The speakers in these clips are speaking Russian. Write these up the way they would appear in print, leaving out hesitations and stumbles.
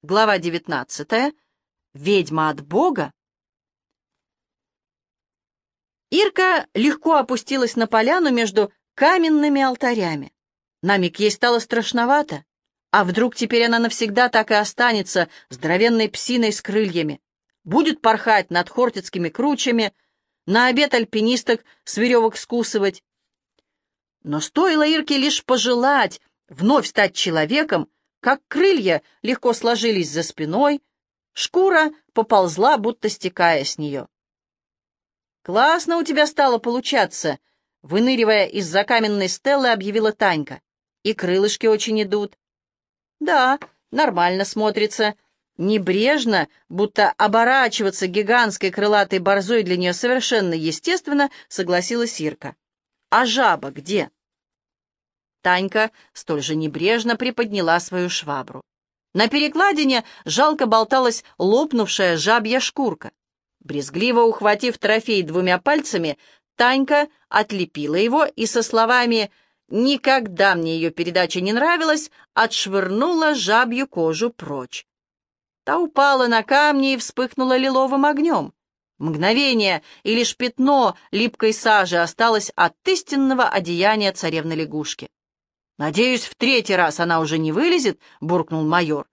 Глава 19. Ведьма от Бога. Ирка легко опустилась на поляну между каменными алтарями. На миг ей стало страшновато. А вдруг теперь она навсегда так и останется здоровенной псиной с крыльями? Будет порхать над хортицкими кручами, на обед альпинисток с веревок скусывать. Но стоило Ирке лишь пожелать вновь стать человеком, как крылья легко сложились за спиной, шкура поползла, будто стекая с нее. «Классно у тебя стало получаться», — выныривая из-за каменной стелы, объявила Танька. «И крылышки очень идут». «Да, нормально смотрится». Небрежно, будто оборачиваться гигантской крылатой борзой для нее совершенно естественно, согласилась Ирка. «А жаба где?» Танька столь же небрежно приподняла свою швабру. На перекладине жалко болталась лопнувшая жабья шкурка. Брезгливо ухватив трофей двумя пальцами, Танька отлепила его и со словами «Никогда мне ее передача не нравилась» отшвырнула жабью кожу прочь. Та упала на камни и вспыхнула лиловым огнем. Мгновение, и лишь пятно липкой сажи осталось от истинного одеяния царевны-лягушки. «Надеюсь, в третий раз она уже не вылезет», — буркнул майор.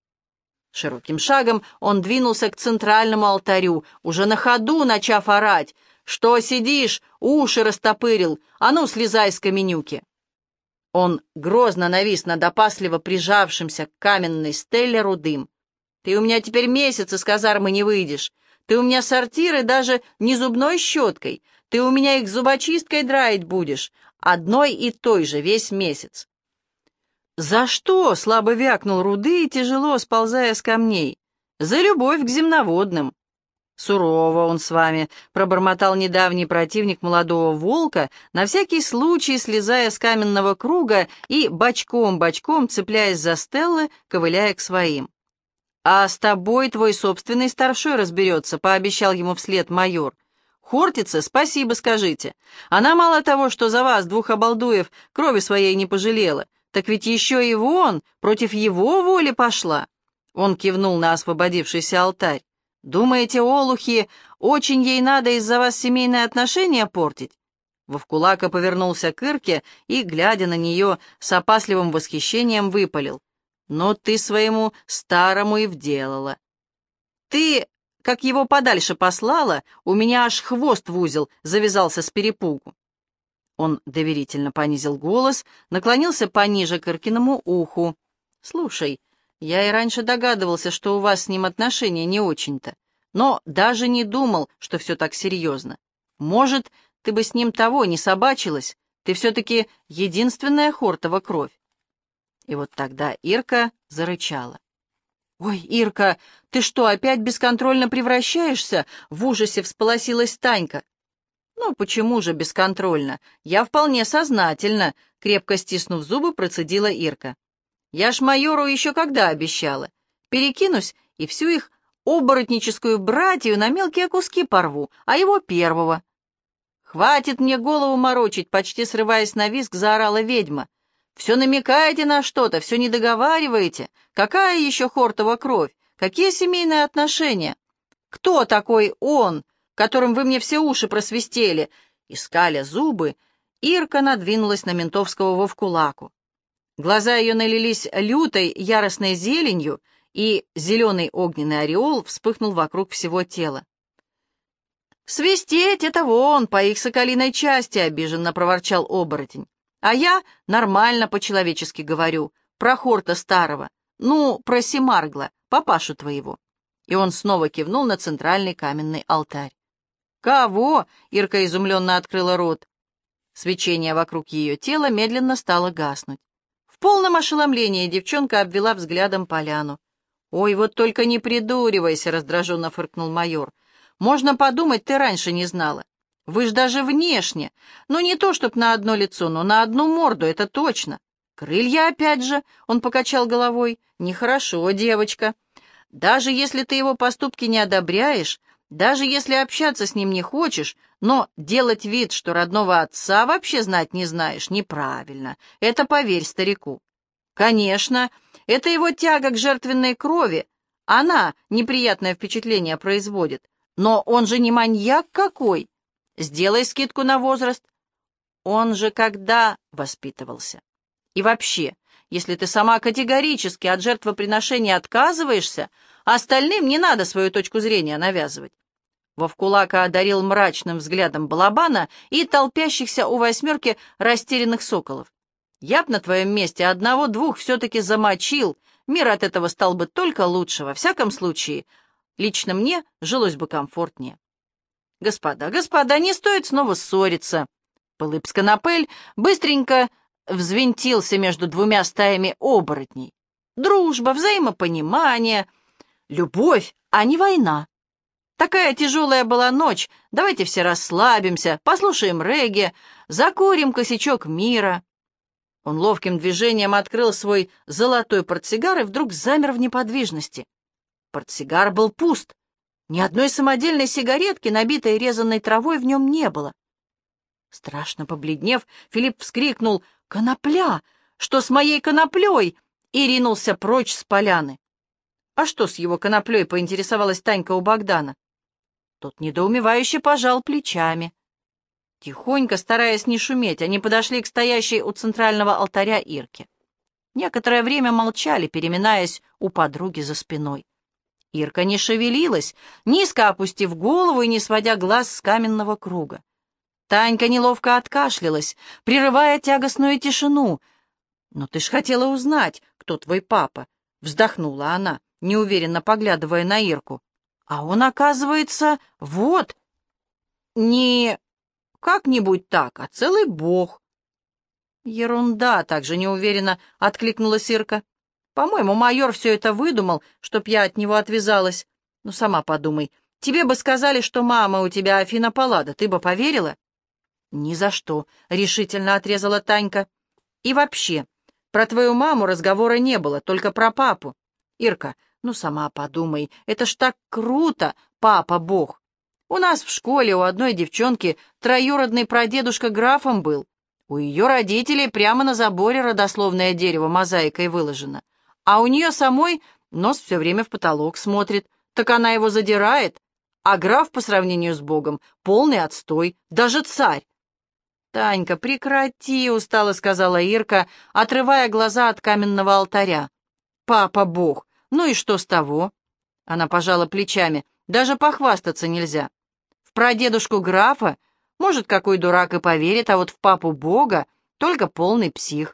Широким шагом он двинулся к центральному алтарю, уже на ходу начав орать. «Что сидишь? Уши растопырил! А ну, слезай с каменюки!» Он грозно навис над опасливо прижавшимся к каменной стелле Рудым. «Ты у меня теперь месяц из казармы не выйдешь. Ты у меня сортиры даже не зубной щеткой. Ты у меня их зубочисткой драить будешь. Одной и той же весь месяц». «За что?» — слабо вякнул Руды, тяжело сползая с камней. «За любовь к земноводным». «Сурово он с вами», — пробормотал недавний противник молодого волка, на всякий случай слезая с каменного круга и бочком-бочком, цепляясь за стеллы, ковыляя к своим. «А с тобой твой собственный старшой разберется», — пообещал ему вслед майор. «Хортице спасибо скажите. Она мало того, что за вас, двух обалдуев, крови своей не пожалела, так ведь еще и вон, против его воли пошла». Он кивнул на освободившийся алтарь. «Думаете, олухи, очень ей надо из-за вас семейные отношения портить?» Вовкулака повернулся к Ирке и, глядя на нее, с опасливым восхищением выпалил. «Но ты своему старому и вделала. Ты, как его подальше послала, у меня аж хвост в узел завязался с перепугу». Он доверительно понизил голос, наклонился пониже к Иркиному уху. «Слушай, я и раньше догадывался, что у вас с ним отношения не очень-то, но даже не думал, что все так серьезно. Может, ты бы с ним того не собачилась, ты все-таки единственная Хортова кровь». И вот тогда Ирка зарычала. «Ой, Ирка, ты что, опять бесконтрольно превращаешься?» — в ужасе всполосилась Танька. «Ну, почему же бесконтрольно? Я вполне сознательно», — крепко стиснув зубы, процедила Ирка. «Я ж майору еще когда обещала. Перекинусь и всю их оборотническую братью на мелкие куски порву, а его первого». «Хватит мне голову морочить», — почти срываясь на визг, заорала ведьма. «Все намекаете на что-то, все не договариваете. Какая еще Хортова кровь? Какие семейные отношения? Кто такой он, которым вы мне все уши просвистели?» И, скаля зубы, Ирка надвинулась на ментовского Вовкулаку. Глаза ее налились лютой, яростной зеленью, и зеленый огненный ореол вспыхнул вокруг всего тела. «Свистеть — это вон, по их соколиной части», — обиженно проворчал оборотень. «А я нормально по-человечески говорю, про Хорта старого, ну, про Семаргла, папашу твоего». И он снова кивнул на центральный каменный алтарь. «Кого?» — Ирка изумленно открыла рот. Свечение вокруг ее тела медленно стало гаснуть. В полном ошеломлении девчонка обвела взглядом поляну. «Ой, вот только не придуривайся», — раздраженно фыркнул майор. «Можно подумать, ты раньше не знала. Вы ж даже внешне, ну не то чтоб на одно лицо, но на одну морду, это точно. Крылья опять же», — он покачал головой, — «нехорошо, девочка. Даже если ты его поступки не одобряешь, даже если общаться с ним не хочешь, но делать вид, что родного отца вообще знать не знаешь, неправильно. Это поверь старику. Конечно, Это его тяга к жертвенной крови. Она неприятное впечатление производит. Но он же не маньяк какой. Сделай скидку на возраст. Он же когда воспитывался? И вообще, если ты сама категорически от жертвоприношения отказываешься, остальным не надо свою точку зрения навязывать. Вовкулака одарил мрачным взглядом Балабана и толпящихся у восьмерки растерянных соколов. Я б на твоем месте одного-двух все-таки замочил, мир от этого стал бы только лучше, во всяком случае. Лично мне жилось бы комфортнее. Господа, не стоит снова ссориться. Пылып-сконопель быстренько взвинтился между двумя стаями оборотней. Дружба, взаимопонимание, любовь, а не война. Такая тяжелая была ночь, давайте все расслабимся, послушаем регги, закурим косячок мира. Он ловким движением открыл свой золотой портсигар и вдруг замер в неподвижности. Портсигар был пуст. Ни одной самодельной сигаретки, набитой резаной травой, в нем не было. Страшно побледнев, Филипп вскрикнул: «Конопля! Что с моей коноплей?» и ринулся прочь с поляны. «А что с его коноплей?» — поинтересовалась Танька у Богдана. Тот недоумевающе пожал плечами. Тихонько, стараясь не шуметь, они подошли к стоящей у центрального алтаря Ирке. Некоторое время молчали, переминаясь у подруги за спиной. Ирка не шевелилась, низко опустив голову и не сводя глаз с каменного круга. Танька неловко откашлялась, прерывая тягостную тишину. «Но ты ж хотела узнать, кто твой папа», — вздохнула она, неуверенно поглядывая на Ирку. «А он, оказывается, вот, не как-нибудь так, а целый бог». «Ерунда», — также неуверенно откликнулась Ирка. «По-моему, майор все это выдумал, чтоб я от него отвязалась. Ну, сама подумай, тебе бы сказали, что мама у тебя Афина Паллада, ты бы поверила?» «Ни за что», — решительно отрезала Танька. «И вообще, про твою маму разговора не было, только про папу. Ирка, ну сама подумай, это ж так круто, папа-бог. У нас в школе у одной девчонки троюродный прадедушка графом был. У ее родителей прямо на заборе родословное дерево мозаикой выложено. А у нее самой нос все время в потолок смотрит, так она его задирает, а граф по сравнению с Богом полный отстой, даже царь». «Танька, прекрати», — устало сказала Ирка, отрывая глаза от каменного алтаря. «Папа Бог, ну и что с того?» Она пожала плечами. «Даже похвастаться нельзя. В прадедушку графа, может, какой дурак и поверит, а вот в папу Бога только полный псих».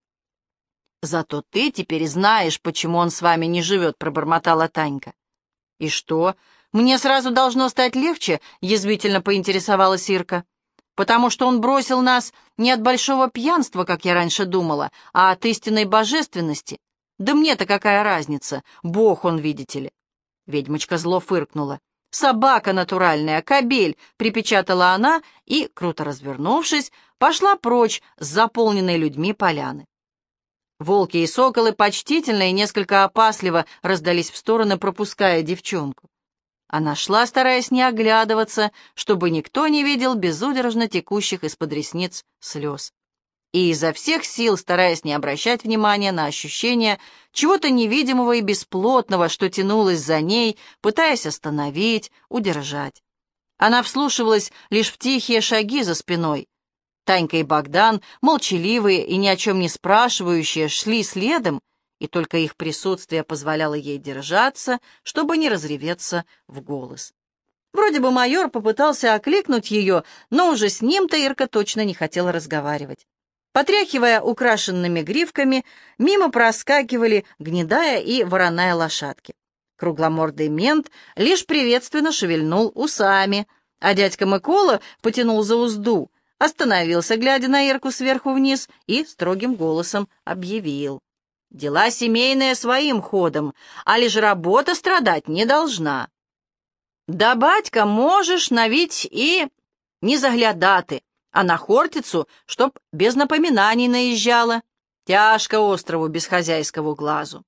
«Зато ты теперь знаешь, почему он с вами не живет», — пробормотала Танька. «И что, мне сразу должно стать легче?» — язвительно поинтересовалась Ирка. «Потому что он бросил нас не от большого пьянства, как я раньше думала, а от истинной божественности. Да мне-то какая разница, бог он, видите ли». Ведьмочка зло фыркнула. «Собака натуральная, кобель!» — припечатала она и, круто развернувшись, пошла прочь с заполненной людьми поляны. Волки и соколы почтительно и несколько опасливо раздались в стороны, пропуская девчонку. Она шла, стараясь не оглядываться, чтобы никто не видел безудержно текущих из-под ресниц слез. И изо всех сил, стараясь не обращать внимания на ощущение чего-то невидимого и бесплотного, что тянулось за ней, пытаясь остановить, удержать. Она вслушивалась лишь в тихие шаги за спиной. Танька и Богдан, молчаливые и ни о чем не спрашивающие, шли следом, и только их присутствие позволяло ей держаться, чтобы не разреветься в голос. Вроде бы майор попытался окликнуть ее, но уже с ним-то Ирка точно не хотела разговаривать. Потряхивая украшенными гривками, мимо проскакивали гнедая и вороная лошадки. Кругломордый мент лишь приветственно шевельнул усами, а дядька Микола потянул за узду, остановился, глядя на Ирку сверху вниз, и строгим голосом объявил: «Дела семейные своим ходом, а лишь работа страдать не должна. Да, батька, можешь навіть и не заглядати, а на Хортицу, чтоб без напоминаний наезжала. Тяжко острову без хозяйского глазу».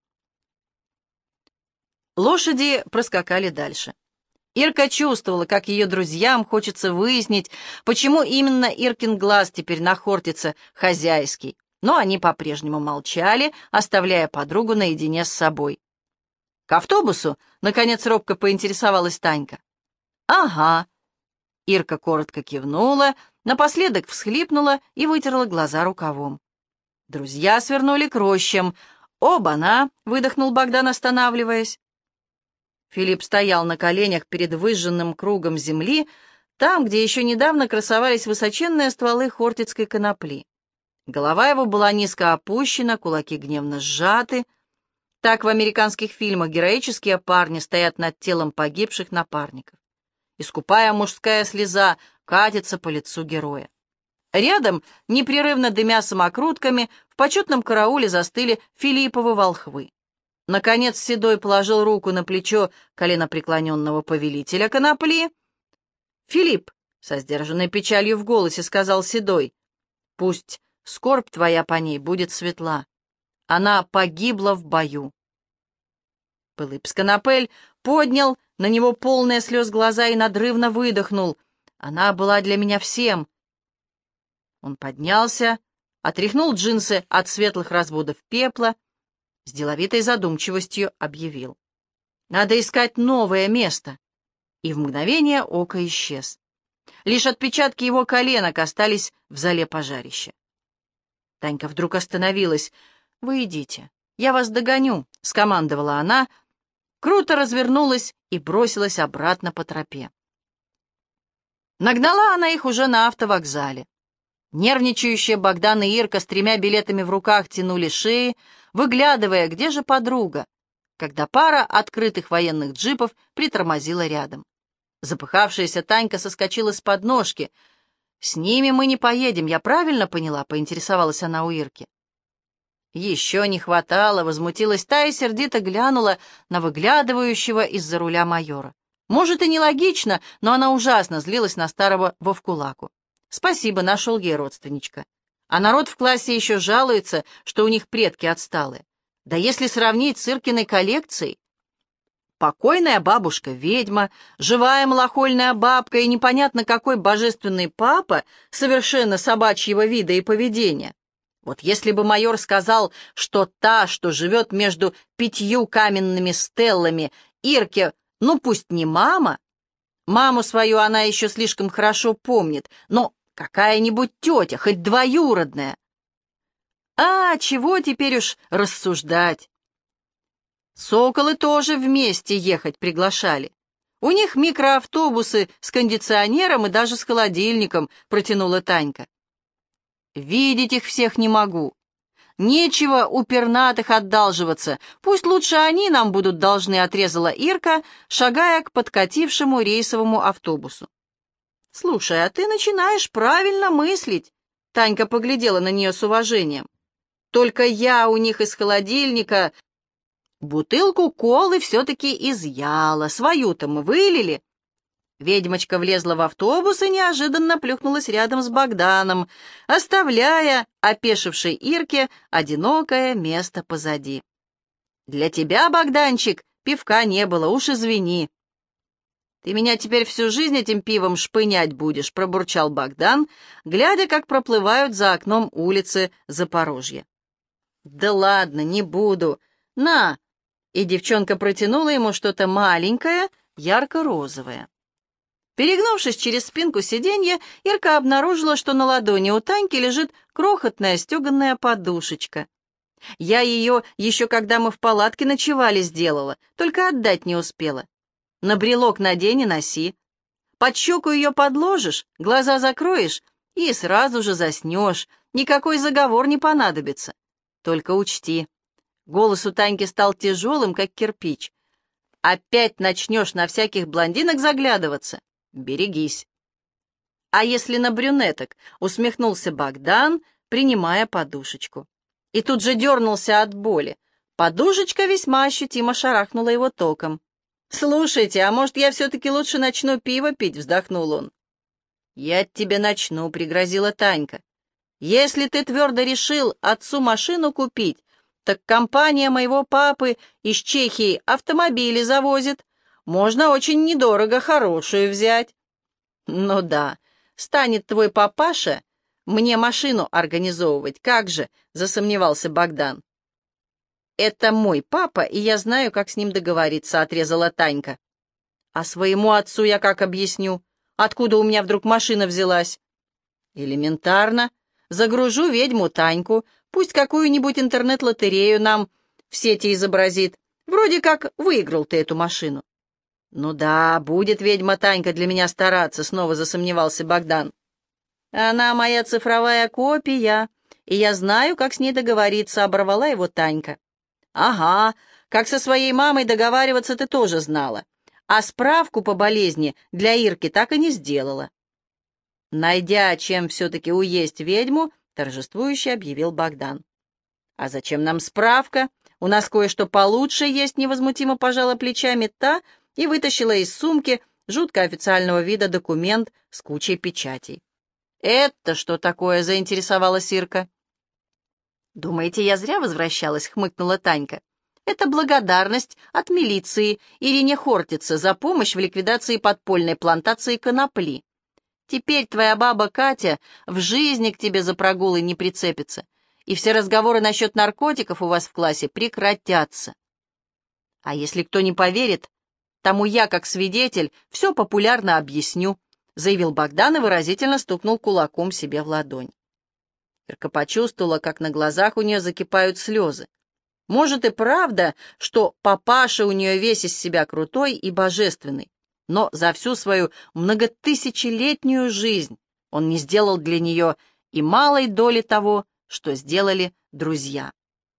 Лошади проскакали дальше. Ирка чувствовала, как ее друзьям хочется выяснить, почему именно Иркин глаз теперь на Хортице хозяйский. но они по-прежнему молчали, оставляя подругу наедине с собой. «К автобусу?» — наконец робко поинтересовалась Танька. «Ага». Ирка коротко кивнула, напоследок всхлипнула и вытерла глаза рукавом. Друзья свернули к рощам. «Оба-на!» — выдохнул Богдан, останавливаясь. Филипп стоял на коленях перед выжженным кругом земли, там, где еще недавно красовались высоченные стволы хортицкой конопли. Голова его была низко опущена, кулаки гневно сжаты. Так в американских фильмах героические парни стоят над телом погибших напарников. И скупая мужская слеза катится по лицу героя. Рядом, непрерывно дымя самокрутками, в почетном карауле застыли Филипповы волхвы. Наконец Седой положил руку на плечо коленопреклоненного повелителя конопли. «Филипп», — со сдержанной печалью в голосе сказал Седой, — «пусть скорбь твоя по ней будет светла. Она погибла в бою». Пылып-Сконопель поднял на него полные слез глаза и надрывно выдохнул. «Она была для меня всем». Он поднялся, отряхнул джинсы от светлых разводов пепла, с деловитой задумчивостью объявил: «Надо искать новое место». И в мгновение ока исчез. Лишь отпечатки его коленок остались в зале пожарища. Танька вдруг остановилась. «Вы идите, я вас догоню», — скомандовала она, круто развернулась и бросилась обратно по тропе. Нагнала она их уже на автовокзале. Нервничающие Богдан и Ирка с 3 билетами в руках тянули шеи, выглядывая, где же подруга, когда пара открытых военных джипов притормозила рядом. Запыхавшаяся Танька соскочила с подножки. «С ними мы не поедем, я правильно поняла?» — поинтересовалась она у Ирки. «Еще не хватало», — возмутилась та и сердито глянула на выглядывающего из-за руля майора. Может, и нелогично, но она ужасно злилась на старого Вовкулаку. Спасибо, нашел ей родственничка. А народ в классе еще жалуется, что у них предки отсталые. Да если сравнить с Иркиной коллекцией, покойная бабушка-ведьма, живая малохольная бабка и непонятно какой божественный папа совершенно собачьего вида и поведения. Вот если бы майор сказал, что та, что живет между 5 каменными стеллами, Ирке, ну пусть не мама, маму свою она еще слишком хорошо помнит, но какая-нибудь тетя, хоть двоюродная. А чего теперь уж рассуждать? Соколы тоже вместе ехать приглашали. У них микроавтобусы с кондиционером и даже с холодильником, протянула Танька. Видеть их всех не могу. Нечего у пернатых отдалживаться. Пусть лучше они нам будут должны, отрезала Ирка, шагая к подкатившему рейсовому автобусу. «Слушай, а ты начинаешь правильно мыслить», — Танька поглядела на нее с уважением. «Только я у них из холодильника бутылку колы все-таки изъяла, свою-то мы вылили». Ведьмочка влезла в автобус и неожиданно плюхнулась рядом с Богданом, оставляя опешившей Ирке одинокое место позади. «Для тебя, Богданчик, пивка не было, уж извини». «Ты меня теперь всю жизнь этим пивом шпынять будешь», — пробурчал Богдан, глядя, как проплывают за окном улицы Запорожья. «Да ладно, не буду. На!» И девчонка протянула ему что-то маленькое, ярко-розовое. Перегнувшись через спинку сиденья, Ирка обнаружила, что на ладони у Таньки лежит крохотная стеганая подушечка. «Я ее еще когда мы в палатке ночевали сделала, только отдать не успела. На брелок надень и носи. Под щеку ее подложишь, глаза закроешь и сразу же заснешь. Никакой заговор не понадобится. Только учти». Голос у Таньки стал тяжелым, как кирпич. «Опять начнешь на всяких блондинок заглядываться? Берегись». «А если на брюнеток?» — усмехнулся Богдан, принимая подушечку. И тут же дернулся от боли. Подушечка весьма ощутимо шарахнула его током. «Слушайте, а может, я все-таки лучше начну пиво пить?» — вздохнул он. «Я тебе начну», — пригрозила Танька. «Если ты твердо решил отцу машину купить, так компания моего папы из Чехии автомобили завозит. Можно очень недорого хорошую взять». «Ну да, станет твой папаша мне машину организовывать, как же?» — засомневался Богдан. «Это мой папа, и я знаю, как с ним договориться», — отрезала Танька. «А своему отцу я как объясню? Откуда у меня вдруг машина взялась?» «Элементарно. Загружу ведьму Таньку, пусть какую-нибудь интернет-лотерею нам в сети изобразит. Вроде как выиграл ты эту машину». «Ну да, будет ведьма Танька для меня стараться», — снова засомневался Богдан. «Она моя цифровая копия, и я знаю, как с ней договориться», — оборвала его Танька. «Ага, как со своей мамой договариваться ты тоже знала, а справку по болезни для Ирки так и не сделала». Найдя, чем все-таки уесть ведьму, торжествующе объявил Богдан. «А зачем нам справка? У нас кое-что получше есть», — невозмутимо пожала плечами та и вытащила из сумки жутко официального вида документ с кучей печатей. «Это что такое?» — заинтересовалась Ирка. «Думаете, я зря возвращалась?» — хмыкнула Танька. «Это благодарность от милиции Ирине Хортице за помощь в ликвидации подпольной плантации конопли. Теперь твоя баба Катя в жизни к тебе за прогулы не прицепится, и все разговоры насчет наркотиков у вас в классе прекратятся. А если кто не поверит, тому я, как свидетель, все популярно объясню», — заявил Богдан и выразительно стукнул кулаком себе в ладонь. Ирка почувствовала, как на глазах у нее закипают слезы. Может и правда, что папаша у нее весь из себя крутой и божественный, но за всю свою многотысячелетнюю жизнь он не сделал для нее и малой доли того, что сделали друзья.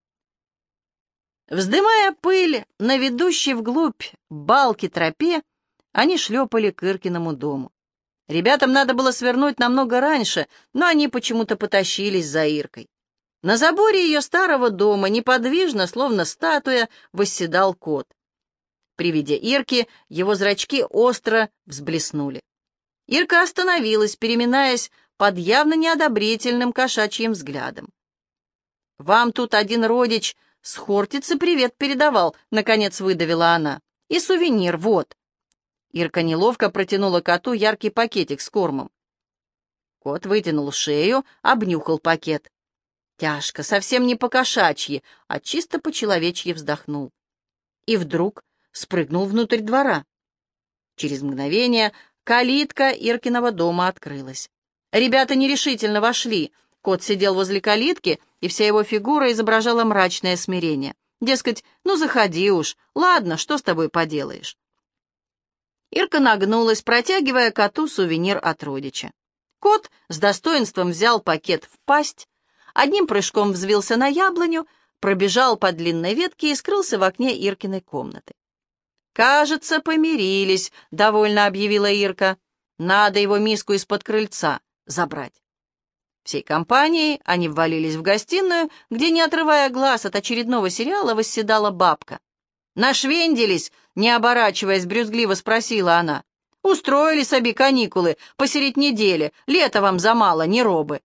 Вздымая пыль на ведущей вглубь балки тропе, они шлепали к Иркиному дому. Ребятам надо было свернуть намного раньше, но они почему-то потащились за Иркой. На заборе ее старого дома неподвижно, словно статуя, восседал кот. При виде Ирки его зрачки остро взблеснули. Ирка остановилась, переминаясь под явно неодобрительным кошачьим взглядом. «Вам тут один родич с Хортицы привет передавал», — наконец выдавила она. «И сувенир, вот». Ирка неловко протянула коту яркий пакетик с кормом. Кот вытянул шею, обнюхал пакет. Тяжко, совсем не по-кошачьи, а чисто по-человечьи вздохнул. И вдруг спрыгнул внутрь двора. Через мгновение калитка Иркиного дома открылась. Ребята нерешительно вошли. Кот сидел возле калитки, и вся его фигура изображала мрачное смирение. Дескать, ну заходи уж, ладно, что с тобой поделаешь. Ирка нагнулась, протягивая коту сувенир от родича. Кот с достоинством взял пакет в пасть, одним прыжком взвился на яблоню, пробежал по длинной ветке и скрылся в окне Иркиной комнаты. «Кажется, помирились», — довольно объявила Ирка. «Надо его миску из-под крыльца забрать». Всей компанией они ввалились в гостиную, где, не отрывая глаз от очередного сериала, восседала бабка. «Нашвенделись?» — не оборачиваясь, брюзгливо спросила она. «Устроили себе каникулы посередь недели, лето вам замало, не робы».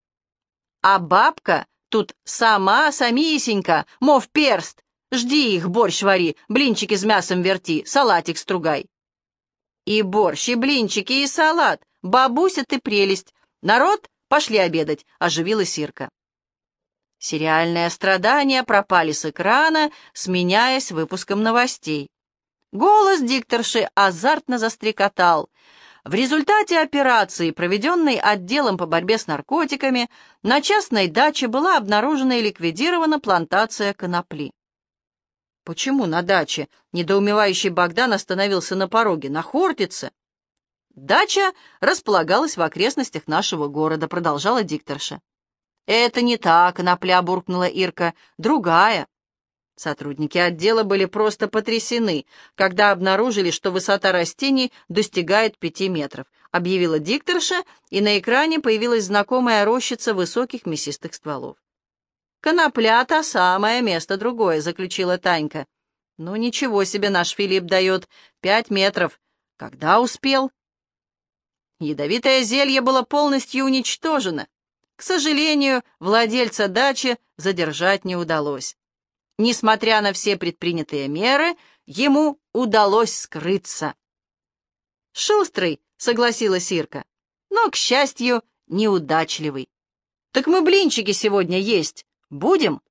А бабка тут сама самисенька, мов перст. Жди их, борщ вари, блинчики с мясом верти, салатик стругай. И борщ, и блинчики, и салат. Бабуся, ты прелесть. Народ, пошли обедать, оживилась Ирка. Сериальные страдания пропали с экрана, сменяясь выпуском новостей. Голос дикторши азартно застрекотал. В результате операции, проведенной отделом по борьбе с наркотиками, на частной даче была обнаружена и ликвидирована плантация конопли. «Почему на даче?» — недоумевающий Богдан остановился на пороге. «На Хортице?» «Дача располагалась в окрестностях нашего города», — продолжала дикторша. «Это не та конопля», — буркнула Ирка, — «другая». Сотрудники отдела были просто потрясены, когда обнаружили, что высота растений достигает 5 метров, объявила дикторша, и на экране появилась знакомая рощица высоких мясистых стволов. «Конопля — та самое, место другое», — заключила Танька. «Ну, ничего себе наш Филипп дает, 5 метров. Когда успел?» Ядовитое зелье было полностью уничтожено. К сожалению, владельца дачи задержать не удалось. Несмотря на все предпринятые меры, ему удалось скрыться. «Шустрый», — согласилась Ирка, — «но, к счастью, неудачливый. «Так мы блинчики сегодня есть будем?»